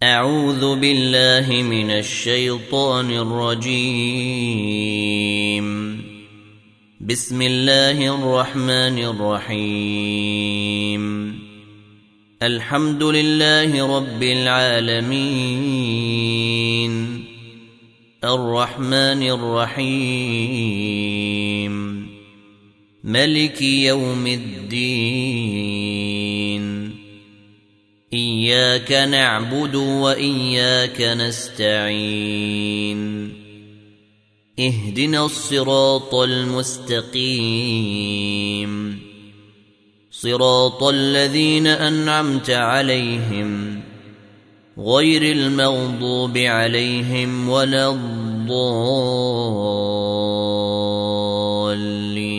أعوذ بالله من الشيطان الرجيم. بسم الله الرحمن الرحيم. الحمد لله رب العالمين، الرحمن الرحيم، ملك يوم الدين. إياك نعبد وإياك نستعين. اهدنا الصراط المستقيم، صراط الذين أنعمت عليهم غير المغضوب عليهم ولا الضالين.